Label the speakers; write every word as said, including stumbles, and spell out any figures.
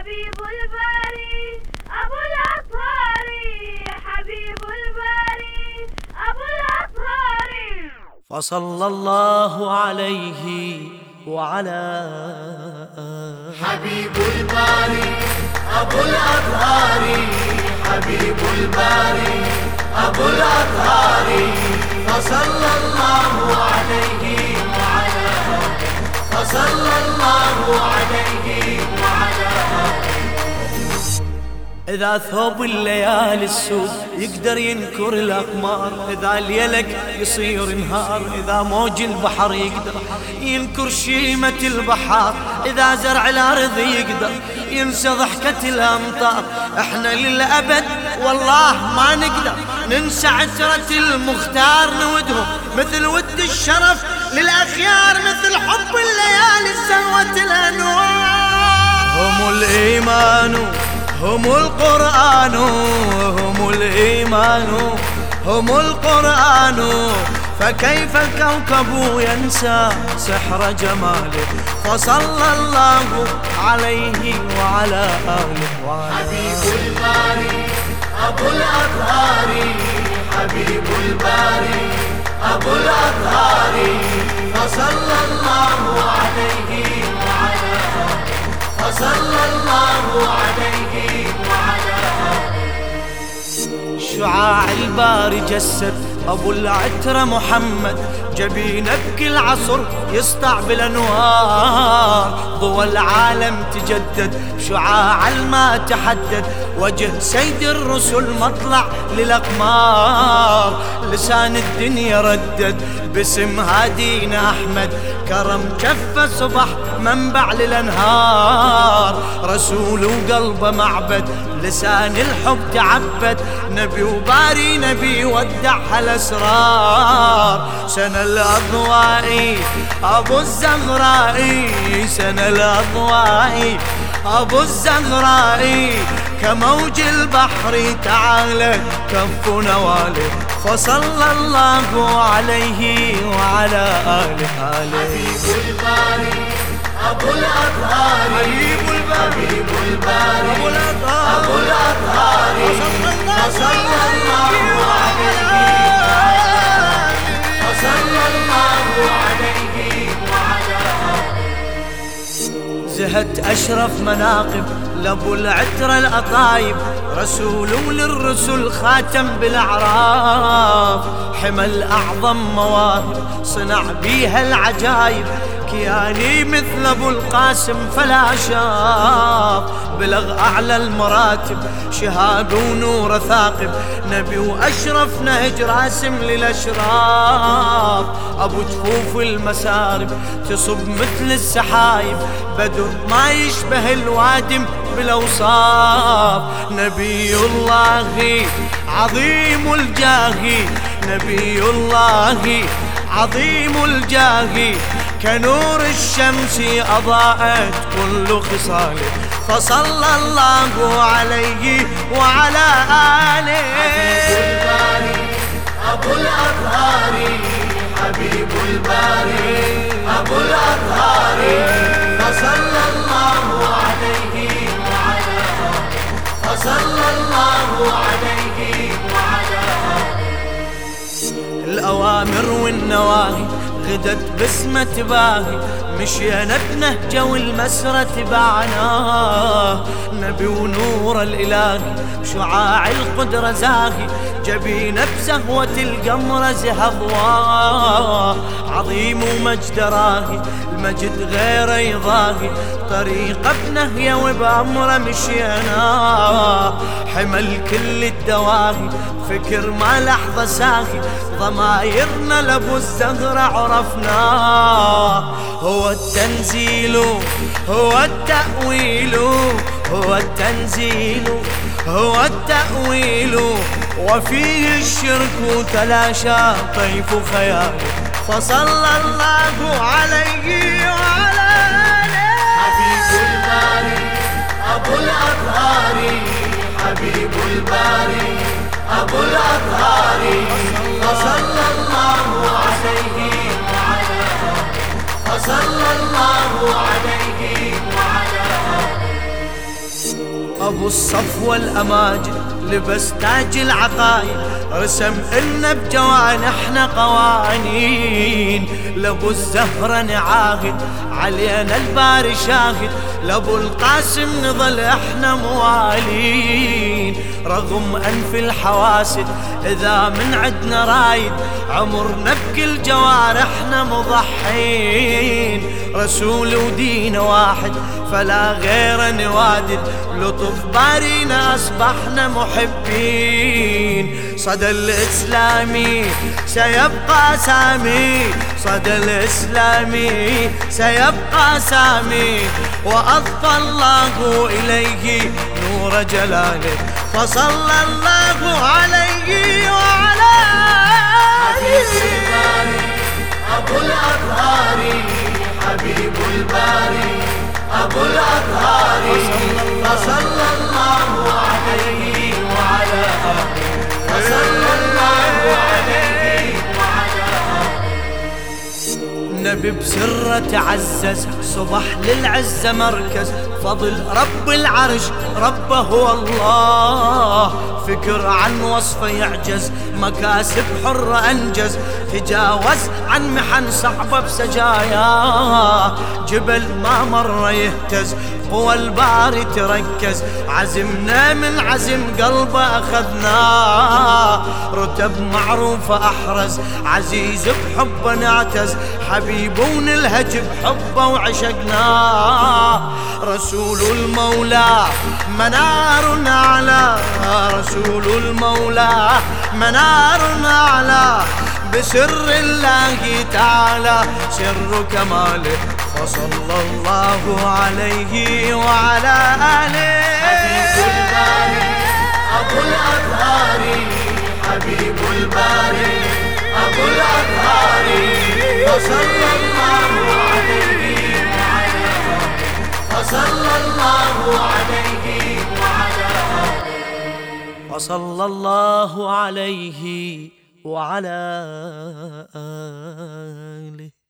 Speaker 1: حبيب الباري أبو الأطهار، حبيب الباري أبو الأطهار.
Speaker 2: فصلى الله عليه وعلى
Speaker 3: حبيب الباري أبو الأطهار، حبيب الباري أبو الأطهار. فصلى الله عليه وعلى فصلى الله عليه وعلى.
Speaker 2: إذا ثوب الليالي السود يقدر ينكر الأقمار، إذا الليلك يصير نهار، إذا موج البحر يقدر ينكر شيمة البحار، إذا زرع الأرض يقدر ينسى ضحكة الأمطار. إحنا للأبد والله ما نقدر ننسى عترة المختار، نودهم مثل ود الشرف للأخيار، مثل حب الليالي سوت الأنوار. هم الإيمان هم القرآن، هم الإيمان هم القرآن. فكيف الكوكب ينسى سحر جماله؟ فصلى الله عليه وعلى آله وعلى.
Speaker 3: حبيب الباري أبو الأطهار، حبيب الباري أبو الأطهار. فصلى الله عليه وعلى فصلى الله عليه وعلى.
Speaker 2: شعاع الباري جسد أبو العترة محمد، جبين بكل عصر يسطع بالأنوار. ضوى العالم تجدد شعاع الما تحدد، وجه سيد الرسل مطلع للأقمار. لسان الدنيا ردد باسم هادينا أحمد، كرم كفه صبح منبع للأنهار. رسول وقلبه معبد لسان الحب تعبد، نبي وباري نبي ودع هالأسرار. سنة الأضواء أبو الزغراء، سنة الأضواء أبو الزغراء. كموج البحر تعالت كف نواله، فصلى الله عليه وعلى آله.
Speaker 3: حبيب الباري أبو الأطهار، حبيب الباري أبو الأطهار. أبو الأطهار فصلى الله عليه فصلى الله عليه وعلى.
Speaker 2: زهت أشرف مناقب لأبو العترة الأطايب، رسول للرسل خاتم بالأعراف. حمل أعظم مواهب صنع بيها العجايب، كياني مثل أبو القاسم فلا شاف. بلغ أعلى المراتب شهاب ونور ثاقب، نبي وأشرف نهج راسم للأشراف. أبو جفوف المسارب تصب مثل السحايب، بدر ما يشبه الوادم بالأوصاف. نبي الله عظيم الجاه، نبي الله عظيم الجاه. كنور الشمس أضاءت كل خصاله، فصلى الله عليه وعلى آله.
Speaker 3: حبيب الباري أبو الأطهار، حبيب الباري أبو الأطهار. فصلى الله عليه وعلى فصلى الله عليه وعلى.
Speaker 2: الأوامر والنواهي غدت بسمة باهي، مشينا بنهجه والمسرة تبعناه. نبي ونور الإلهي شعاع القدرة زاهي، جبينا بزهوة القمر زه ضواه. عظيم ومجد راهي المجد غير يضاهي، طريقه بنهيه وبأمره مشيناه. حمل كل الدواهي فكر ما لحظة ساهي، ضمايرنا لابو الزهرة عرفناه. هو التنزيل هو التأويل، هو التنزيل هو التأويل. وفيه الشرك تلاشى طيف خياله، فصلى الله عليه وعلى آله.
Speaker 3: حبيب الباري أبو الأطهار، حبيب الباري أبو الأطهار. فصلى الله عليه وعلى فصلى الله عليه وعلى.
Speaker 2: أبو الصفوة الأماجد لبس تاج العقايد، رسم إلنا بجوانحنا قوانين. لأبو الزهرة نعاهد علينا الباري شاهد، لأبو القاسم نظل إحنا موالين. رغم أنف الحواسد إذا من عدنا رايد، عمرنا بكل جوارحنا مضحين. رسول ودين واحد فلا غير نوادد، لطف بارينا أصبحنا محبين. صدى الإسلامي سيبقى سامي، صدى الإسلامي سيبقى سامي، وأضفى الله إليه نور جلاله، فصلى الله عليه وعلى آله.
Speaker 3: أبو الأطهار حبيب الباري، أبو الأطهار فصلى الله عليه وعلى آله، فصلى الله عليه وعلى آله.
Speaker 2: نبي بسره تعزز، صبح للعزة مركز، فضل رب العرش ربه هو الله. فكر عن وصفه يعجز، مكاسب حرة أنجز، تجاوز عن محن صعبة بسجاياه. جبل ما مر يهتز، قوى الباري تركز، عزمنا من عزم قلبه أخذناه. رتب معروفة أحرز، عزيز بحبه نعتز، حبيب ونلهج بحبه وعشقناه. رسول المولى منار أعلى، رسول المولى منار أعلى، بسر الله تعالى سر كماله، فصلى الله عليه وعلى آله.
Speaker 3: حبيب الباري أبو الأطهار، حبيب الباري أبو الأطهار، فصلى الله عليه وعلى آله، فصلى الله عليه وعلى آله،
Speaker 2: وصلى الله عليه وعلى آله.